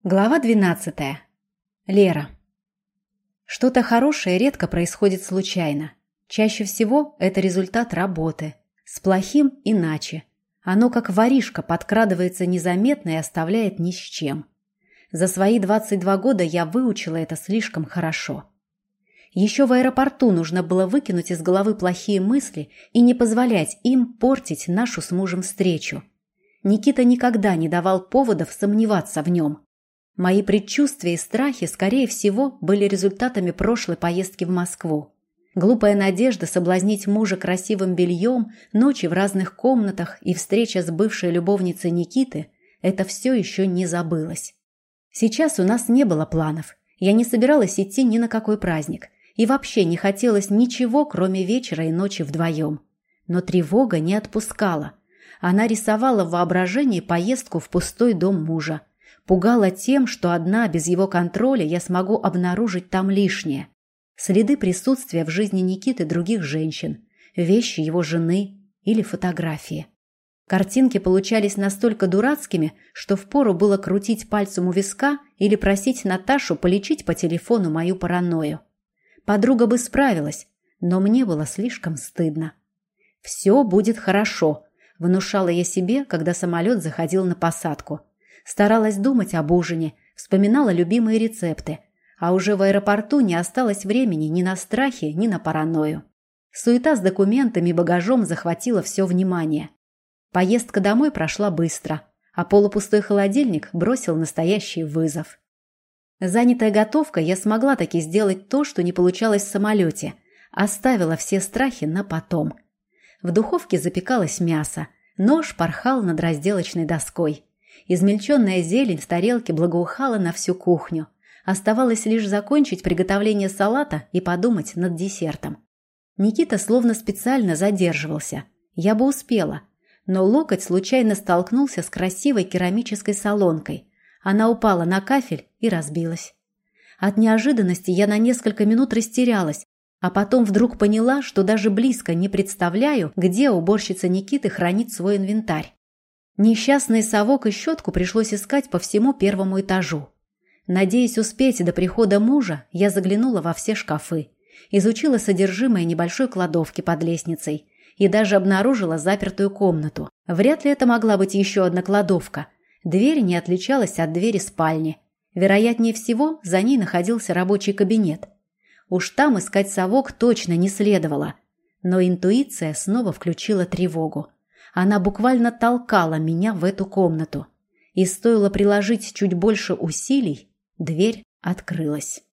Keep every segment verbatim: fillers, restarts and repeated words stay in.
Глава двенадцатая. Лера. Что-то хорошее редко происходит случайно. Чаще всего это результат работы. С плохим иначе. Оно как воришка подкрадывается незаметно и оставляет ни с чем. За свои двадцать два года я выучила это слишком хорошо. Еще в аэропорту нужно было выкинуть из головы плохие мысли и не позволять им портить нашу с мужем встречу. Никита никогда не давал поводов сомневаться в нем. Мои предчувствия и страхи, скорее всего, были результатами прошлой поездки в Москву. Глупая надежда соблазнить мужа красивым бельем, ночи в разных комнатах и встреча с бывшей любовницей Никиты – это все еще не забылось. Сейчас у нас не было планов. Я не собиралась идти ни на какой праздник. И вообще не хотелось ничего, кроме вечера и ночи вдвоем. Но тревога не отпускала. Она рисовала в воображении поездку в пустой дом мужа. Пугала тем, что одна, без его контроля, я смогу обнаружить там лишнее. Следы присутствия в жизни Никиты других женщин, вещи его жены или фотографии. Картинки получались настолько дурацкими, что впору было крутить пальцем у виска или просить Наташу полечить по телефону мою паранойю. Подруга бы справилась, но мне было слишком стыдно. «Все будет хорошо», – внушала я себе, когда самолет заходил на посадку. Старалась думать об ужине, вспоминала любимые рецепты, а уже в аэропорту не осталось времени ни на страхи, ни на паранойю. Суета с документами и багажом захватила все внимание. Поездка домой прошла быстро, а полупустой холодильник бросил настоящий вызов. Занятая готовкой, я смогла таки сделать то, что не получалось в самолете. Оставила все страхи на потом. В духовке запекалось мясо, нож порхал над разделочной доской. Измельченная зелень в тарелке благоухала на всю кухню. Оставалось лишь закончить приготовление салата и подумать над десертом. Никита словно специально задерживался. Я бы успела. Но локоть случайно столкнулся с красивой керамической солонкой. Она упала на кафель и разбилась. От неожиданности я на несколько минут растерялась, а потом вдруг поняла, что даже близко не представляю, где уборщица Никиты хранит свой инвентарь. Несчастный совок и щетку пришлось искать по всему первому этажу. Надеясь успеть до прихода мужа, я заглянула во все шкафы, изучила содержимое небольшой кладовки под лестницей и даже обнаружила запертую комнату. Вряд ли это могла быть еще одна кладовка. Дверь не отличалась от двери спальни. Вероятнее всего, за ней находился рабочий кабинет. Уж там искать совок точно не следовало. Но интуиция снова включила тревогу. Она буквально толкала меня в эту комнату. И стоило приложить чуть больше усилий, дверь открылась.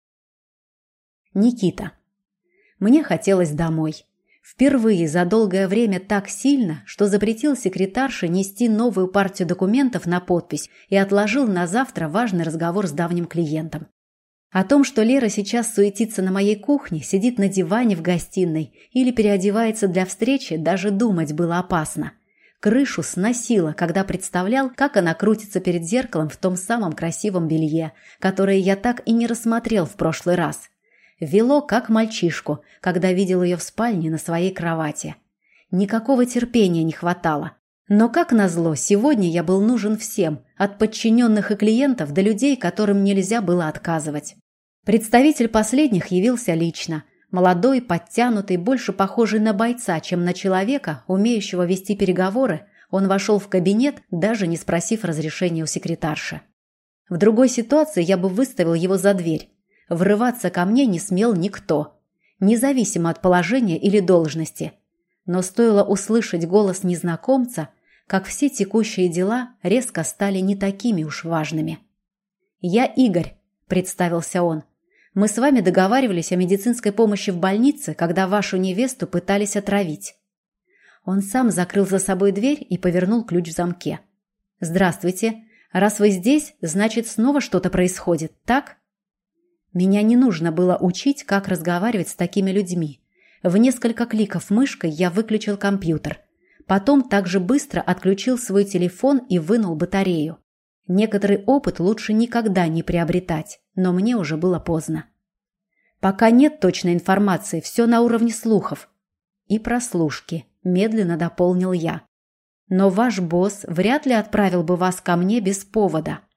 Никита. Мне хотелось домой. Впервые за долгое время так сильно, что запретил секретарше нести новую партию документов на подпись и отложил на завтра важный разговор с давним клиентом. О том, что Лера сейчас суетится на моей кухне, сидит на диване в гостиной или переодевается для встречи, даже думать было опасно. Крышу сносило, когда представлял, как она крутится перед зеркалом в том самом красивом белье, которое я так и не рассмотрел в прошлый раз. Вело, как мальчишку, когда видел ее в спальне на своей кровати. Никакого терпения не хватало. Но, как назло, сегодня я был нужен всем, от подчиненных и клиентов до людей, которым нельзя было отказывать. Представитель последних явился лично. Молодой, подтянутый, больше похожий на бойца, чем на человека, умеющего вести переговоры, он вошел в кабинет, даже не спросив разрешения у секретарши. В другой ситуации я бы выставил его за дверь. Врываться ко мне не смел никто, независимо от положения или должности. Но стоило услышать голос незнакомца, как все текущие дела резко стали не такими уж важными. «Я Игорь», – представился он. «Мы с вами договаривались о медицинской помощи в больнице, когда вашу невесту пытались отравить». Он сам закрыл за собой дверь и повернул ключ в замке. «Здравствуйте. Раз вы здесь, значит, снова что-то происходит, так?» Меня не нужно было учить, как разговаривать с такими людьми. В несколько кликов мышкой я выключил компьютер. Потом также быстро отключил свой телефон и вынул батарею. Некоторый опыт лучше никогда не приобретать, но мне уже было поздно. Пока нет точной информации, все на уровне слухов. И прослушки, медленно дополнил я. Но ваш босс вряд ли отправил бы вас ко мне без повода.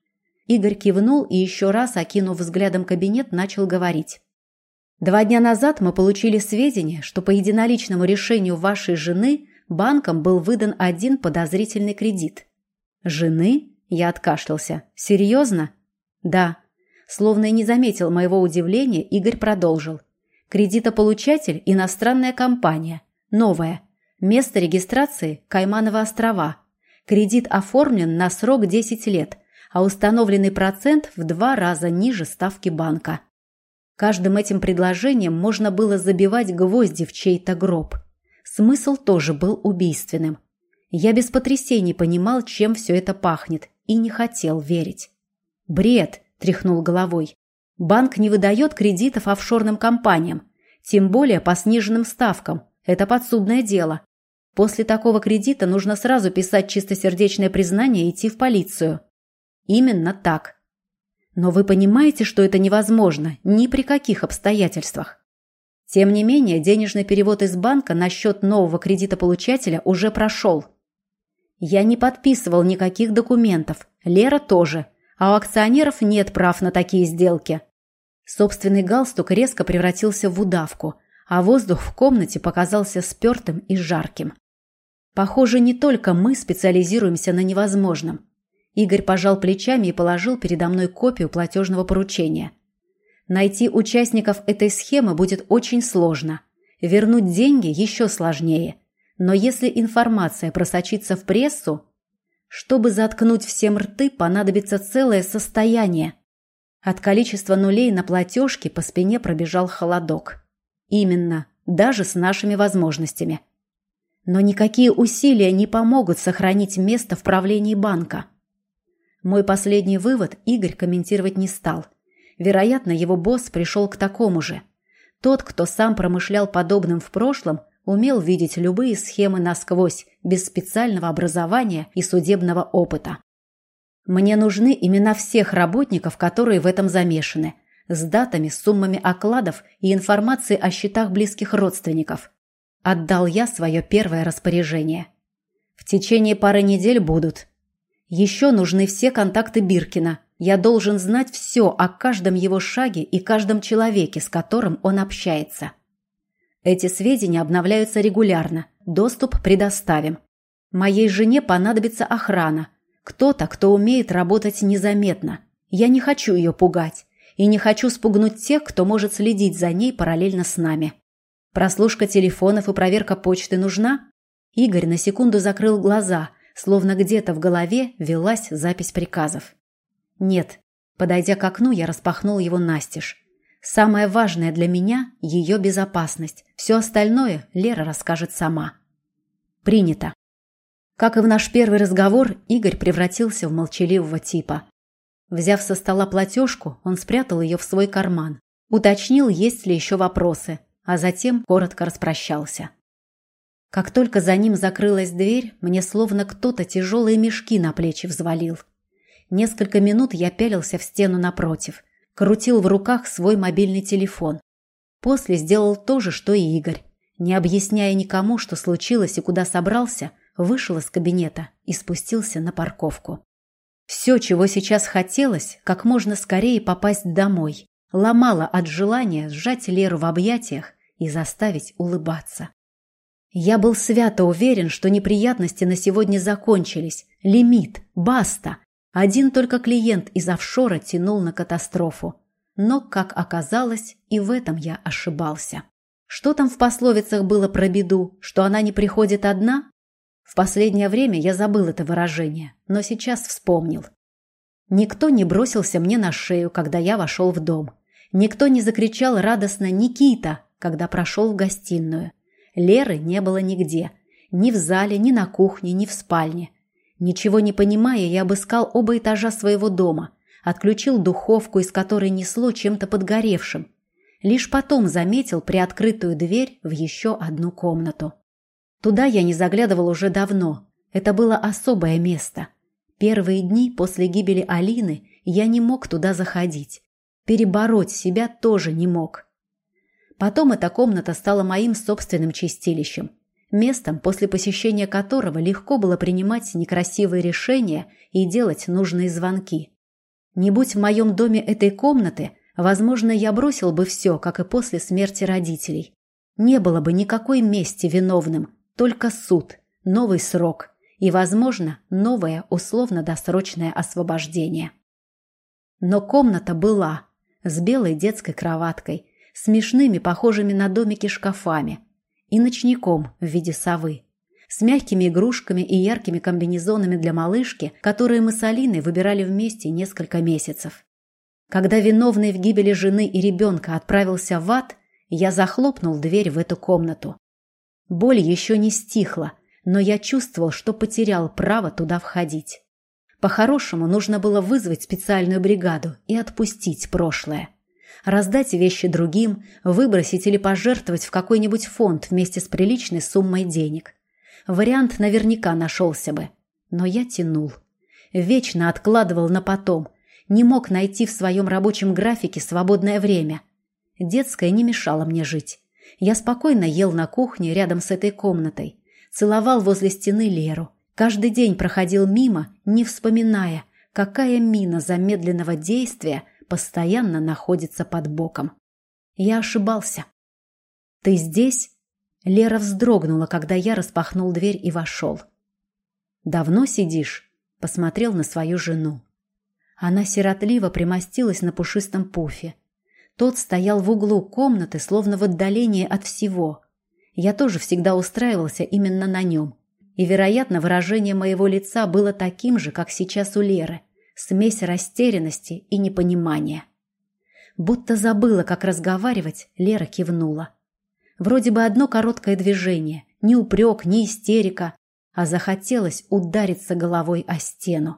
Игорь кивнул и еще раз, окинув взглядом кабинет, начал говорить. Два дня назад мы получили сведения, что по единоличному решению вашей жены банком был выдан один подозрительный кредит. Жены? Я откашлялся. Серьезно? Да. Словно и не заметил моего удивления, Игорь продолжил. Кредитополучатель – иностранная компания. Новая. Место регистрации – Каймановы острова. Кредит оформлен на срок десять лет, а установленный процент в два раза ниже ставки банка. Каждым этим предложением можно было забивать гвозди в чей-то гроб. Смысл тоже был убийственным. Я без потрясений понимал, чем все это пахнет, и не хотел верить. «Бред!» – тряхнул головой. «Банк не выдает кредитов офшорным компаниям, тем более по сниженным ставкам. Это подсудное дело. После такого кредита нужно сразу писать чистосердечное признание и идти в полицию». «Именно так. Но вы понимаете, что это невозможно ни при каких обстоятельствах. Тем не менее, денежный перевод из банка на счет нового кредитополучателя уже прошел. Я не подписывал никаких документов, Лера тоже, а у акционеров нет прав на такие сделки». Собственный галстук резко превратился в удавку, а воздух в комнате показался спертым и жарким. Похоже, не только мы специализируемся на невозможном. Игорь пожал плечами и положил передо мной копию платежного поручения. Найти участников этой схемы будет очень сложно. Вернуть деньги еще сложнее. Но если информация просочится в прессу, чтобы заткнуть всем рты, понадобится целое состояние. От количества нулей на платежке по спине пробежал холодок. Именно, даже с нашими возможностями. Но никакие усилия не помогут сохранить место в правлении банка. Мой последний вывод Игорь комментировать не стал. Вероятно, его босс пришел к такому же. Тот, кто сам промышлял подобным в прошлом, умел видеть любые схемы насквозь, без специального образования и судебного опыта. Мне нужны имена всех работников, которые в этом замешаны, с датами, суммами окладов и информацией о счетах близких родственников. Отдал я свое первое распоряжение. В течение пары недель будут. Еще нужны все контакты Биркина. Я должен знать все о каждом его шаге и каждом человеке, с которым он общается. Эти сведения обновляются регулярно. Доступ предоставим. Моей жене понадобится охрана. Кто-то, кто умеет работать незаметно. Я не хочу ее пугать. И не хочу спугнуть тех, кто может следить за ней параллельно с нами. Прослушка телефонов и проверка почты нужна? Игорь на секунду закрыл глаза, словно где-то в голове велась запись приказов. Нет. Подойдя к окну, я распахнул его настежь. Самое важное для меня – ее безопасность. Все остальное Лера расскажет сама. Принято. Как и в наш первый разговор, Игорь превратился в молчаливого типа. Взяв со стола платежку, он спрятал ее в свой карман. Уточнил, есть ли еще вопросы, а затем коротко распрощался. Как только за ним закрылась дверь, мне словно кто-то тяжелые мешки на плечи взвалил. Несколько минут я пялился в стену напротив. Крутил в руках свой мобильный телефон. После сделал то же, что и Игорь. Не объясняя никому, что случилось и куда собрался, вышел из кабинета и спустился на парковку. Все, чего сейчас хотелось, как можно скорее попасть домой, ломало от желания сжать Леру в объятиях и заставить улыбаться. Я был свято уверен, что неприятности на сегодня закончились. Лимит, баста. Один только клиент из офшора тянул на катастрофу. Но, как оказалось, и в этом я ошибался. Что там в пословицах было про беду, что она не приходит одна? В последнее время я забыл это выражение, но сейчас вспомнил. Никто не бросился мне на шею, когда я вошел в дом. Никто не закричал радостно «Никита!», когда прошел в гостиную. Леры не было нигде. Ни в зале, ни на кухне, ни в спальне. Ничего не понимая, я обыскал оба этажа своего дома, отключил духовку, из которой несло чем-то подгоревшим. Лишь потом заметил приоткрытую дверь в еще одну комнату. Туда я не заглядывал уже давно. Это было особое место. Первые дни после гибели Алины я не мог туда заходить. Перебороть себя тоже не мог. Потом эта комната стала моим собственным чистилищем. Местом, после посещения которого легко было принимать некрасивые решения и делать нужные звонки. Не будь в моем доме этой комнаты, возможно, я бросил бы все, как и после смерти родителей. Не было бы никакой мести виновным, только суд, новый срок и, возможно, новое условно-досрочное освобождение. Но комната была, с белой детской кроваткой, смешными, похожими на домики шкафами, и ночником в виде совы, с мягкими игрушками и яркими комбинезонами для малышки, которые мы с Алиной выбирали вместе несколько месяцев. Когда виновный в гибели жены и ребенка отправился в ад, я захлопнул дверь в эту комнату. Боль еще не стихла, но я чувствовал, что потерял право туда входить. По-хорошему, нужно было вызвать специальную бригаду и отпустить прошлое. Раздать вещи другим, выбросить или пожертвовать в какой-нибудь фонд вместе с приличной суммой денег. Вариант наверняка нашелся бы. Но я тянул. Вечно откладывал на потом. Не мог найти в своем рабочем графике свободное время. Детское не мешало мне жить. Я спокойно ел на кухне рядом с этой комнатой. Целовал возле стены Леру. Каждый день проходил мимо, не вспоминая, какая мина замедленного действия постоянно находится под боком. Я ошибался. «Ты здесь?» Лера вздрогнула, когда я распахнул дверь и вошел. «Давно сидишь?» Посмотрел на свою жену. Она сиротливо примостилась на пушистом пуфе. Тот стоял в углу комнаты, словно в отдалении от всего. Я тоже всегда устраивался именно на нем. И, вероятно, выражение моего лица было таким же, как сейчас у Леры. Смесь растерянности и непонимания. Будто забыла, как разговаривать, Лера кивнула. Вроде бы одно короткое движение, ни упрек, ни истерика, а захотелось удариться головой о стену.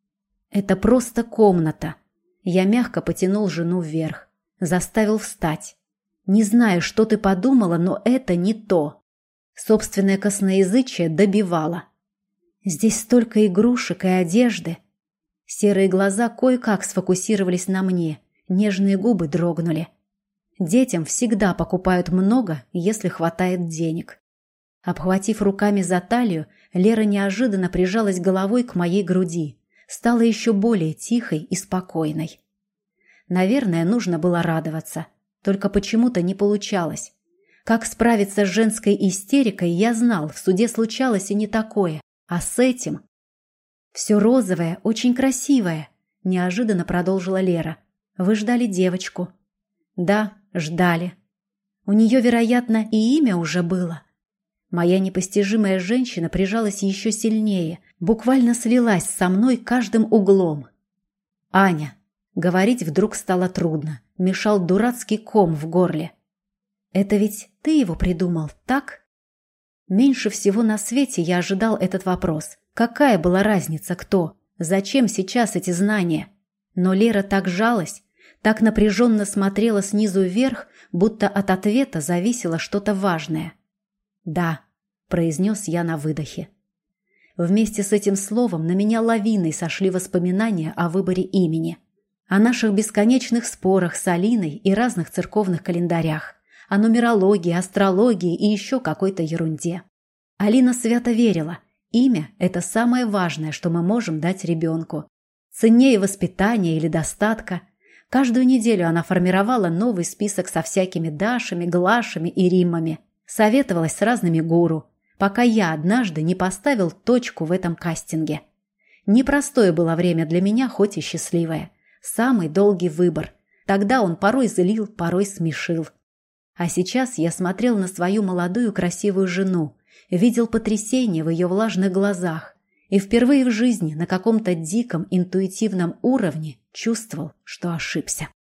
«Это просто комната». Я мягко потянул жену вверх, заставил встать. «Не знаю, что ты подумала, но это не то». Собственное косноязычие добивало. «Здесь столько игрушек и одежды». Серые глаза кое-как сфокусировались на мне, нежные губы дрогнули. Детям всегда покупают много, если хватает денег. Обхватив руками за талию, Лера неожиданно прижалась головой к моей груди, стала еще более тихой и спокойной. Наверное, нужно было радоваться, только почему-то не получалось. Как справиться с женской истерикой, я знал, в суде случалось и не такое, а с этим... «Все розовое, очень красивое», – неожиданно продолжила Лера. «Вы ждали девочку». «Да, ждали. У нее, вероятно, и имя уже было». Моя непостижимая женщина прижалась еще сильнее, буквально слилась со мной каждым углом. «Аня». Говорить вдруг стало трудно, мешал дурацкий ком в горле. «Это ведь ты его придумал, так?» Меньше всего на свете я ожидал этот вопрос. Какая была разница, кто? Зачем сейчас эти знания? Но Лера так жалась, так напряженно смотрела снизу вверх, будто от ответа зависело что-то важное. «Да», — произнес я на выдохе. Вместе с этим словом на меня лавиной сошли воспоминания о выборе имени. О наших бесконечных спорах с Алиной и разных церковных календарях. О нумерологии, астрологии и еще какой-то ерунде. Алина свято верила. Имя – это самое важное, что мы можем дать ребенку. Ценнее воспитания или достатка. Каждую неделю она формировала новый список со всякими Дашами, Глашами и Риммами. Советовалась с разными гуру, пока я однажды не поставил точку в этом кастинге. Непростое было время для меня, хоть и счастливое. Самый долгий выбор. Тогда он порой злил, порой смешил. А сейчас я смотрел на свою молодую красивую жену, видел потрясение в ее влажных глазах и впервые в жизни на каком-то диком интуитивном уровне чувствовал, что ошибся.